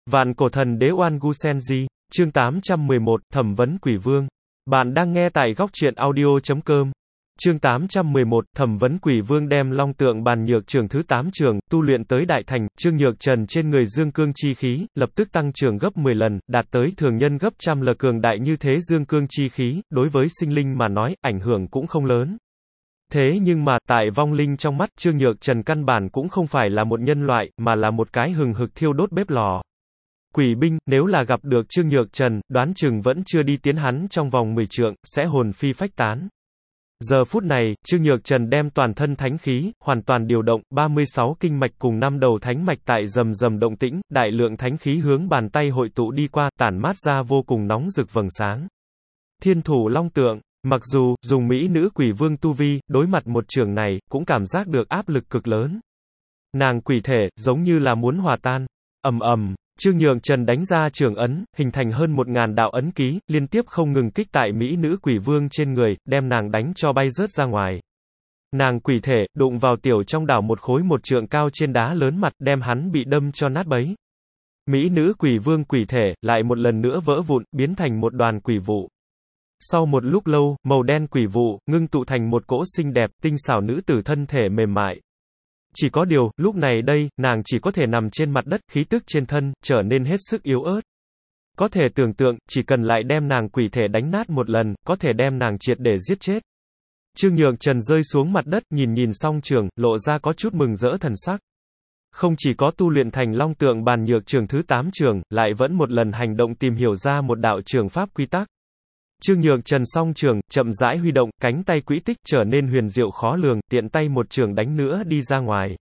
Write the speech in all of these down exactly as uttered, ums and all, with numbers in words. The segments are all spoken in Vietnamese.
Vạn cổ thần đế Oan Gu Senji, chương tám trăm mười một, thẩm vấn quỷ vương. Bạn đang nghe tại góc truyện audio chấm com. Chương tám trăm mười một, thẩm vấn quỷ vương đem long tượng bàn nhược trường thứ tám trường, tu luyện tới đại thành, Trương Nhược Trần trên người dương cương chi khí, lập tức tăng trưởng gấp mười lần, đạt tới thường nhân gấp trăm lần cường đại như thế dương cương chi khí, đối với sinh linh mà nói, ảnh hưởng cũng không lớn. Thế nhưng mà, tại vong linh trong mắt, Trương Nhược Trần căn bản cũng không phải là một nhân loại, mà là một cái hừng hực thiêu đốt bếp lò. Quỷ binh, nếu là gặp được Trương Nhược Trần, đoán chừng vẫn chưa đi tiến hắn trong vòng mười trượng, sẽ hồn phi phách tán. Giờ phút này, Trương Nhược Trần đem toàn thân thánh khí, hoàn toàn điều động, ba mươi sáu kinh mạch cùng năm đầu thánh mạch tại rầm rầm động tĩnh, đại lượng thánh khí hướng bàn tay hội tụ đi qua, tản mát ra vô cùng nóng rực vầng sáng. Thiên thủ long tượng, mặc dù, dùng mỹ nữ quỷ vương tu vi, đối mặt một trường này, cũng cảm giác được áp lực cực lớn. Nàng quỷ thể, giống như là muốn hòa tan. Ầm ầm. Trương Nhược Trần đánh ra trường ấn, hình thành hơn một ngàn đạo ấn ký, liên tiếp không ngừng kích tại mỹ nữ quỷ vương trên người, đem nàng đánh cho bay rớt ra ngoài. Nàng quỷ thể, đụng vào tiểu trong đảo một khối một trượng cao trên đá lớn mặt, đem hắn bị đâm cho nát bấy. Mỹ nữ quỷ vương quỷ thể, lại một lần nữa vỡ vụn, biến thành một đoàn quỷ vụ. Sau một lúc lâu, màu đen quỷ vụ, ngưng tụ thành một cỗ xinh đẹp, tinh xảo nữ tử thân thể mềm mại. Chỉ có điều, lúc này đây, nàng chỉ có thể nằm trên mặt đất, khí tức trên thân, trở nên hết sức yếu ớt. Có thể tưởng tượng, chỉ cần lại đem nàng quỷ thể đánh nát một lần, có thể đem nàng triệt để giết chết. Trương Nhược Trần rơi xuống mặt đất, nhìn nhìn song trường, lộ ra có chút mừng rỡ thần sắc. Không chỉ có tu luyện thành long tượng bàn nhược trường thứ tám trường, lại vẫn một lần hành động tìm hiểu ra một đạo trường pháp quy tắc. Trương Nhược Trần song trường, chậm rãi huy động, cánh tay quỹ tích trở nên huyền diệu khó lường, tiện tay một trường đánh nữa đi ra ngoài.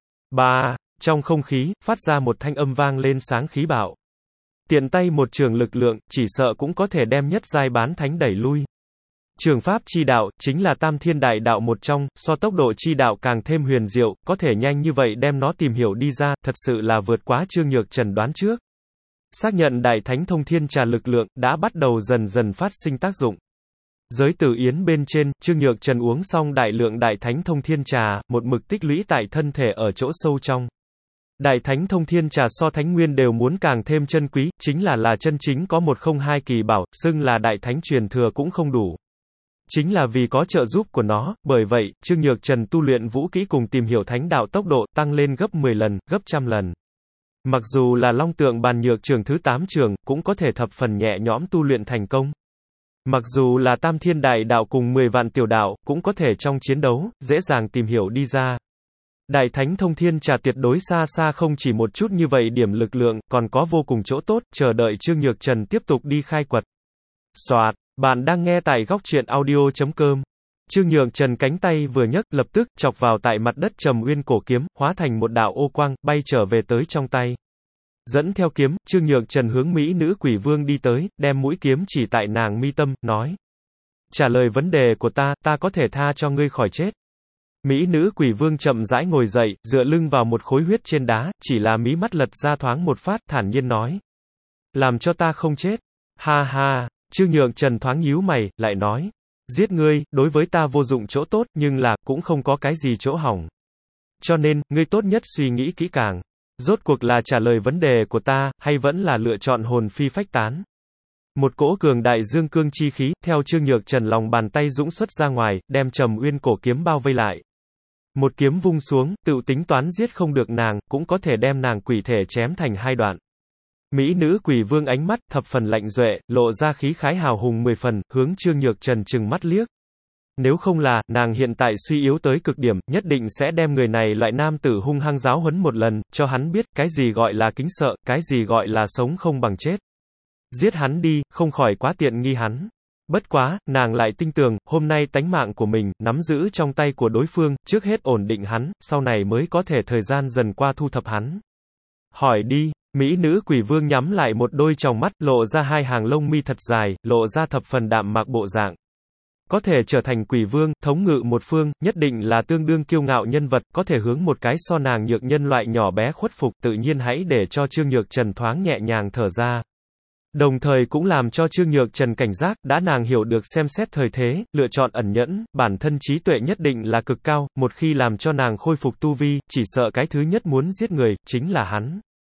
Ba, trong không khí, phát ra một thanh âm vang lên sáng khí bạo. Tiện tay một trường lực lượng, chỉ sợ cũng có thể đem nhất giai bán thánh đẩy lui. Trường pháp chi đạo, chính là tam thiên đại đạo một trong, so tốc độ chi đạo càng thêm huyền diệu, có thể nhanh như vậy đem nó tìm hiểu đi ra, thật sự là vượt quá Trương Nhược Trần đoán trước. Xác nhận đại thánh thông thiên trà lực lượng, đã bắt đầu dần dần phát sinh tác dụng. Giới tử yến bên trên, Trương Nhược Trần uống xong đại lượng đại thánh thông thiên trà, một mực tích lũy tại thân thể ở chỗ sâu trong. Đại thánh thông thiên trà so thánh nguyên đều muốn càng thêm chân quý, chính là là chân chính có một không hai kỳ bảo, xưng là đại thánh truyền thừa cũng không đủ. Chính là vì có trợ giúp của nó, bởi vậy, Trương Nhược Trần tu luyện vũ kỹ cùng tìm hiểu thánh đạo tốc độ tăng lên gấp mười lần, gấp trăm lần. Mặc dù là long tượng bàn nhược trường thứ tám trường, cũng có thể thập phần nhẹ nhõm tu luyện thành công. Mặc dù là tam thiên đại đạo cùng mười vạn tiểu đạo, cũng có thể trong chiến đấu, dễ dàng tìm hiểu đi ra. Đại thánh thông thiên trà tuyệt đối xa xa không chỉ một chút như vậy điểm lực lượng, còn có vô cùng chỗ tốt, chờ đợi Trương Nhược Trần tiếp tục đi khai quật. Soạt, bạn đang nghe tại góc truyện audio chấm com. Trương Nhược Trần cánh tay vừa nhấc, lập tức, chọc vào tại mặt đất trầm uyên cổ kiếm, hóa thành một đạo ô quang, bay trở về tới trong tay. Dẫn theo kiếm, Trương Nhược Trần hướng mỹ nữ quỷ vương đi tới, đem mũi kiếm chỉ tại nàng mi tâm, nói. Trả lời vấn đề của ta, ta có thể tha cho ngươi khỏi chết. Mỹ nữ quỷ vương chậm rãi ngồi dậy, dựa lưng vào một khối huyết trên đá, chỉ là mí mắt lật ra thoáng một phát, thản nhiên nói. Làm cho ta không chết. Ha ha, Trương Nhược Trần thoáng nhíu mày, lại nói. Giết ngươi, đối với ta vô dụng chỗ tốt, nhưng là, cũng không có cái gì chỗ hỏng. Cho nên, ngươi tốt nhất suy nghĩ kỹ càng. Rốt cuộc là trả lời vấn đề của ta, hay vẫn là lựa chọn hồn phi phách tán. Một cỗ cường đại dương cương chi khí, theo Trương Nhược Trần lòng bàn tay dũng xuất ra ngoài, đem trầm uyên cổ kiếm bao vây lại. Một kiếm vung xuống, tự tính toán giết không được nàng, cũng có thể đem nàng quỷ thể chém thành hai đoạn. Mỹ nữ quỷ vương ánh mắt, thập phần lạnh duệ, lộ ra khí khái hào hùng mười phần, hướng Trương Nhược Trần trừng mắt liếc. Nếu không là, nàng hiện tại suy yếu tới cực điểm, nhất định sẽ đem người này loại nam tử hung hăng giáo huấn một lần, cho hắn biết, cái gì gọi là kính sợ, cái gì gọi là sống không bằng chết. Giết hắn đi, không khỏi quá tiện nghi hắn. Bất quá, nàng lại tin tưởng, hôm nay tánh mạng của mình, nắm giữ trong tay của đối phương, trước hết ổn định hắn, sau này mới có thể thời gian dần qua thu thập hắn. Hỏi đi. Mỹ nữ quỷ vương nhắm lại một đôi tròng mắt, lộ ra hai hàng lông mi thật dài, lộ ra thập phần đạm mạc bộ dạng. Có thể trở thành quỷ vương, thống ngự một phương, nhất định là tương đương kiêu ngạo nhân vật, có thể hướng một cái so nàng nhược nhân loại nhỏ bé khuất phục, tự nhiên hãy để cho Trương Nhược Trần thoáng nhẹ nhàng thở ra. Đồng thời cũng làm cho Trương Nhược Trần cảnh giác, đã nàng hiểu được xem xét thời thế, lựa chọn ẩn nhẫn, bản thân trí tuệ nhất định là cực cao, một khi làm cho nàng khôi phục tu vi, chỉ sợ cái thứ nhất muốn giết người, chính là hắn.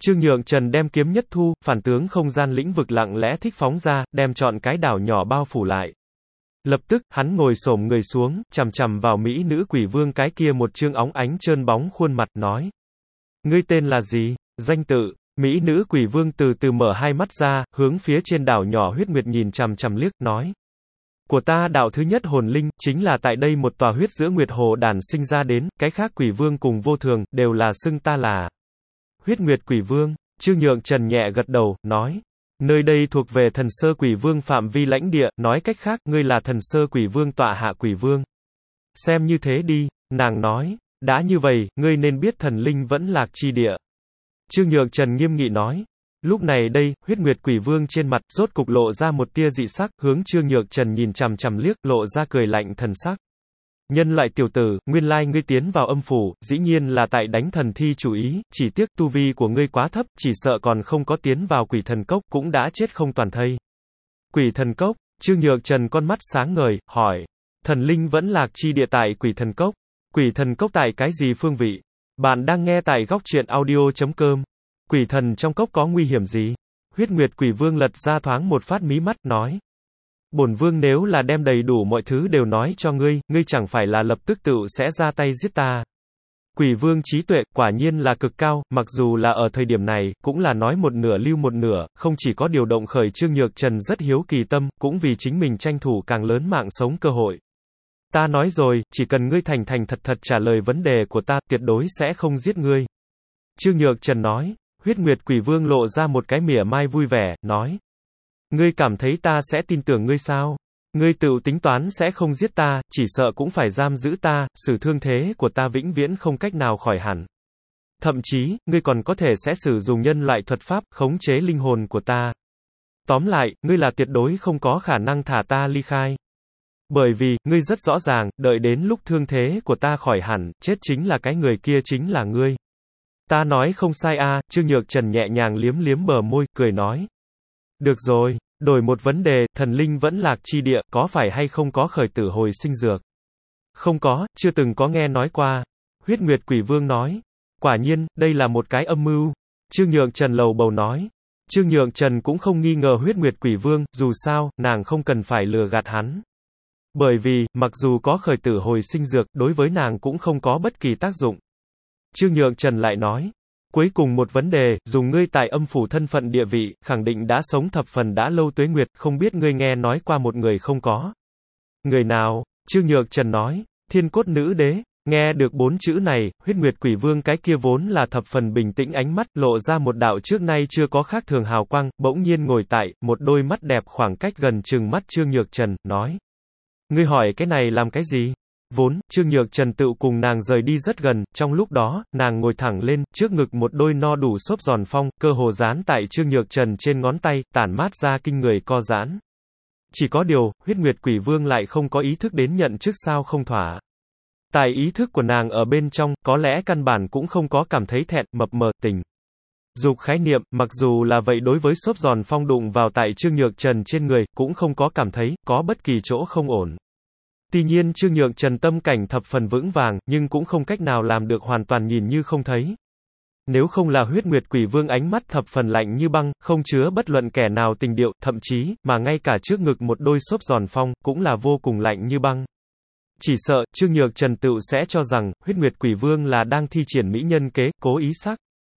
Trương Nhượng Trần đem kiếm nhất thu, phản tướng không gian lĩnh vực lặng lẽ thích phóng ra, đem trọn cái đảo nhỏ bao phủ lại. Lập tức, hắn ngồi xổm người xuống, chằm chằm vào mỹ nữ quỷ vương cái kia một trương óng ánh trơn bóng khuôn mặt, nói. Ngươi tên là gì? Danh tự. Mỹ nữ quỷ vương từ từ mở hai mắt ra, hướng phía trên đảo nhỏ huyết nguyệt nhìn chằm chằm liếc, nói. Của ta đạo thứ nhất hồn linh, chính là tại đây một tòa huyết giữa nguyệt hồ đàn sinh ra đến, cái khác quỷ vương cùng vô thường, đều là xưng ta là huyết nguyệt quỷ vương. Trương Nhượng Trần nhẹ gật đầu, nói. Nơi đây thuộc về thần sơ quỷ vương phạm vi lãnh địa, nói cách khác, ngươi là thần sơ quỷ vương tọa hạ quỷ vương. Xem như thế đi, nàng nói. Đã như vậy, ngươi nên biết thần linh vẫn lạc chi địa. Trương Nhượng Trần nghiêm nghị nói. Lúc này đây, huyết nguyệt quỷ vương trên mặt, rốt cục lộ ra một tia dị sắc, hướng Trương Nhượng Trần nhìn chằm chằm liếc, lộ ra cười lạnh thần sắc. Nhân loại tiểu tử, nguyên lai ngươi tiến vào âm phủ, dĩ nhiên là tại đánh thần thi chủ ý, chỉ tiếc tu vi của ngươi quá thấp, chỉ sợ còn không có tiến vào quỷ thần cốc, cũng đã chết không toàn thây. Quỷ thần cốc, Trương Nhượng Trần con mắt sáng ngời, hỏi. Thần linh vẫn lạc chi địa tại quỷ thần cốc. Quỷ thần cốc tại cái gì phương vị? Bạn đang nghe tại góc truyện audio chấm com. Quỷ thần trong cốc có nguy hiểm gì? Huyết Nguyệt quỷ vương lật ra thoáng một phát mí mắt, nói. Bổn vương nếu là đem đầy đủ mọi thứ đều nói cho ngươi, ngươi chẳng phải là lập tức tự sẽ ra tay giết ta. Quỷ vương trí tuệ, quả nhiên là cực cao, mặc dù là ở thời điểm này, cũng là nói một nửa lưu một nửa, không chỉ có điều động khởi Trương Nhược Trần rất hiếu kỳ tâm, cũng vì chính mình tranh thủ càng lớn mạng sống cơ hội. Ta nói rồi, chỉ cần ngươi thành thành thật thật trả lời vấn đề của ta, tuyệt đối sẽ không giết ngươi. Trương Nhược Trần nói. Huyết Nguyệt quỷ vương lộ ra một cái mỉa mai vui vẻ, nói. Ngươi cảm thấy ta sẽ tin tưởng ngươi sao? Ngươi tự tính toán sẽ không giết ta, chỉ sợ cũng phải giam giữ ta, xử thương thế của ta vĩnh viễn không cách nào khỏi hẳn. Thậm chí, ngươi còn có thể sẽ sử dụng nhân loại thuật pháp, khống chế linh hồn của ta. Tóm lại, ngươi là tuyệt đối không có khả năng thả ta ly khai. Bởi vì, ngươi rất rõ ràng, đợi đến lúc thương thế của ta khỏi hẳn, chết chính là cái người kia chính là ngươi. Ta nói không sai a, à, Trương Nhược Trần nhẹ nhàng liếm liếm bờ môi, cười nói. Được rồi, đổi một vấn đề, thần linh vẫn lạc chi địa, có phải hay không có khởi tử hồi sinh dược? Không có, chưa từng có nghe nói qua. Huyết Nguyệt quỷ vương nói. Quả nhiên, đây là một cái âm mưu. Trương Nhượng Trần lầu bầu nói. Trương Nhượng Trần cũng không nghi ngờ Huyết Nguyệt quỷ vương, dù sao, nàng không cần phải lừa gạt hắn. Bởi vì, mặc dù có khởi tử hồi sinh dược, đối với nàng cũng không có bất kỳ tác dụng. Trương Nhượng Trần lại nói. Cuối cùng một vấn đề, dùng ngươi tại âm phủ thân phận địa vị, khẳng định đã sống thập phần đã lâu tuế nguyệt, không biết ngươi nghe nói qua một người không có. Người nào? Trương Nhược Trần nói. Thiên cốt nữ đế. Nghe được bốn chữ này, huyết nguyệt quỷ vương cái kia vốn là thập phần bình tĩnh ánh mắt, lộ ra một đạo trước nay chưa có khác thường hào quang, bỗng nhiên ngồi tại, một đôi mắt đẹp khoảng cách gần chừng mắt Trương Nhược Trần, nói. Ngươi hỏi cái này làm cái gì? Vốn, Trương Nhược Trần tự cùng nàng rời đi rất gần, trong lúc đó, nàng ngồi thẳng lên, trước ngực một đôi no đủ xốp giòn phong, cơ hồ dán tại Trương Nhược Trần trên ngón tay, tản mát ra kinh người co giãn. Chỉ có điều, huyết nguyệt quỷ vương lại không có ý thức đến nhận trước sao không thỏa. Tại ý thức của nàng ở bên trong, có lẽ căn bản cũng không có cảm thấy thẹn, mập mờ, tình. Dục khái niệm, mặc dù là vậy đối với xốp giòn phong đụng vào tại Trương Nhược Trần trên người, cũng không có cảm thấy, có bất kỳ chỗ không ổn. Tuy nhiên Trương Nhượng Trần tâm cảnh thập phần vững vàng, nhưng cũng không cách nào làm được hoàn toàn nhìn như không thấy. Nếu không là huyết nguyệt quỷ vương ánh mắt thập phần lạnh như băng, không chứa bất luận kẻ nào tình điệu, thậm chí, mà ngay cả trước ngực một đôi xốp giòn phong, cũng là vô cùng lạnh như băng. Chỉ sợ, Trương Nhược Trần tự sẽ cho rằng, huyết nguyệt quỷ vương là đang thi triển mỹ nhân kế, cố ý sắc.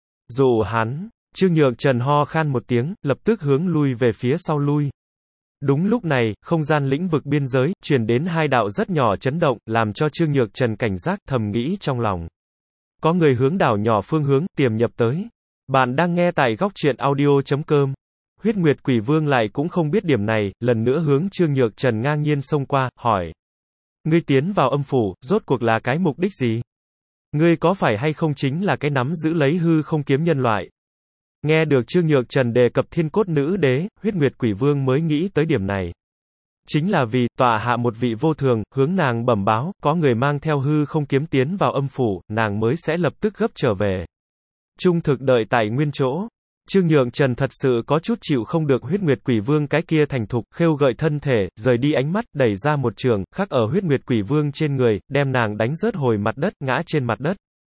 Dụ hắn, Trương Nhược Trần ho khan một tiếng, lập tức hướng lui về phía sau lui. Đúng lúc này, không gian lĩnh vực biên giới, truyền đến hai đạo rất nhỏ chấn động, làm cho Trương Nhược Trần cảnh giác, thầm nghĩ trong lòng. Có người hướng đảo nhỏ phương hướng, tiềm nhập tới. Bạn đang nghe tại góc truyện audio chấm com. Huyết Nguyệt quỷ vương lại cũng không biết điểm này, lần nữa hướng Trương Nhược Trần ngang nhiên xông qua, hỏi. Ngươi tiến vào âm phủ, rốt cuộc là cái mục đích gì? Ngươi có phải hay không chính là cái nắm giữ lấy hư không kiếm nhân loại? Nghe được Trương Nhược Trần đề cập thiên cốt nữ đế, huyết nguyệt quỷ vương mới nghĩ tới điểm này. Chính là vì, tọa hạ một vị vô thường, hướng nàng bẩm báo, có người mang theo hư không kiếm tiến vào âm phủ, nàng mới sẽ lập tức gấp trở về. Trung thực đợi tại nguyên chỗ. Trương Nhượng Trần thật sự có chút chịu không được huyết nguyệt quỷ vương cái kia thành thục, khêu gợi thân thể, rời đi ánh mắt, đẩy ra một trường, khắc ở huyết nguyệt quỷ vương trên người, đem nàng đánh rớt hồi mặt đất, ngã trên mặt đất.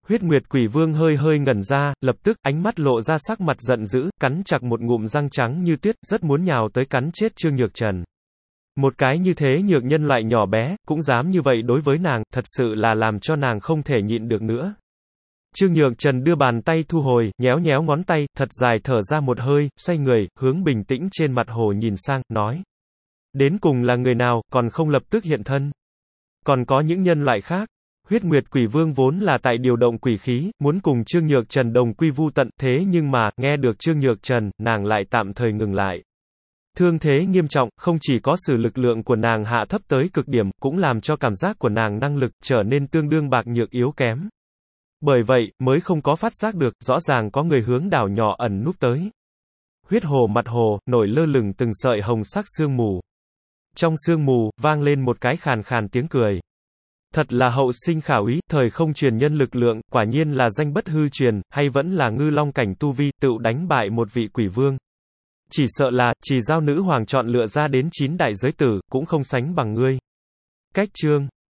Huyết Nguyệt Quỷ Vương hơi hơi ngẩn ra, lập tức, ánh mắt lộ ra sắc mặt giận dữ, cắn chặt một ngụm răng trắng như tuyết, rất muốn nhào tới cắn chết Trương Nhược Trần. Một cái như thế nhược nhân loại nhỏ bé, cũng dám như vậy đối với nàng, thật sự là làm cho nàng không thể nhịn được nữa. Trương Nhược Trần đưa bàn tay thu hồi, nhéo nhéo ngón tay, thật dài thở ra một hơi, xoay người, hướng bình tĩnh trên mặt hồ nhìn sang, nói. Đến cùng là người nào, còn không lập tức hiện thân. Còn có những nhân loại khác. Huyết Nguyệt Quỷ Vương vốn là tại điều động quỷ khí, muốn cùng Trương Nhược Trần đồng quy vu tận, thế nhưng mà, nghe được Trương Nhược Trần, nàng lại tạm thời ngừng lại. Thương thế nghiêm trọng, không chỉ có sự lực lượng của nàng hạ thấp tới cực điểm, cũng làm cho cảm giác của nàng năng lực trở nên tương đương bạc nhược yếu kém. Bởi vậy, mới không có phát giác được, rõ ràng có người hướng đảo nhỏ ẩn núp tới. Huyết hồ mặt hồ, nổi lơ lửng từng sợi hồng sắc sương mù. Trong sương mù, vang lên một cái khàn khàn tiếng cười. Thật là hậu sinh khảo ý, thời không truyền nhân lực lượng, quả nhiên là danh bất hư truyền, hay vẫn là ngư long cảnh tu vi, tự đánh bại một vị quỷ vương. Chỉ sợ là, chỉ giao nữ hoàng chọn lựa ra đến chín đại giới tử, cũng không sánh bằng ngươi. Cách chương